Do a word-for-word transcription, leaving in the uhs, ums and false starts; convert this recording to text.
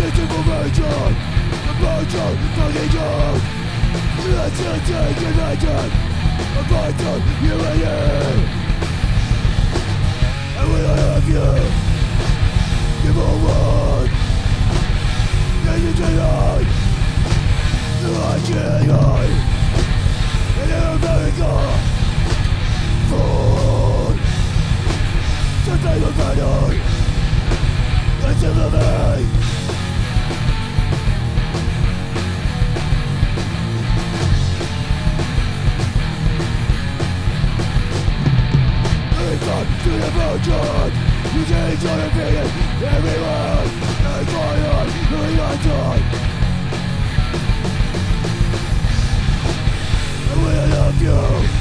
information, about your fucking joke. Let's just take advantage of vital humanity. And we all love you. Give a word. Let it tonight. The Nigeria in America. Food. To take advantage. Let's elevate. To the virgin, you change your opinion. Everyone is fire, doing my time. And we love you.